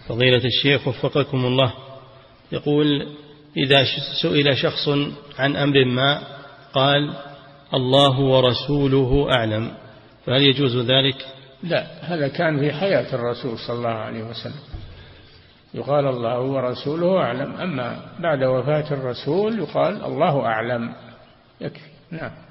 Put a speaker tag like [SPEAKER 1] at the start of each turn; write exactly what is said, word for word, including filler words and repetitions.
[SPEAKER 1] فضيلة الشيخ وفقكم الله، يقول: إذا سئل شخص عن أمر ما قال: الله ورسوله أعلم، فهل يجوز ذلك؟
[SPEAKER 2] لا، هذا كان في حياة الرسول صلى الله عليه وسلم، يقال الله ورسوله أعلم. أما بعد وفاة الرسول يقال الله أعلم، يكفي. نعم.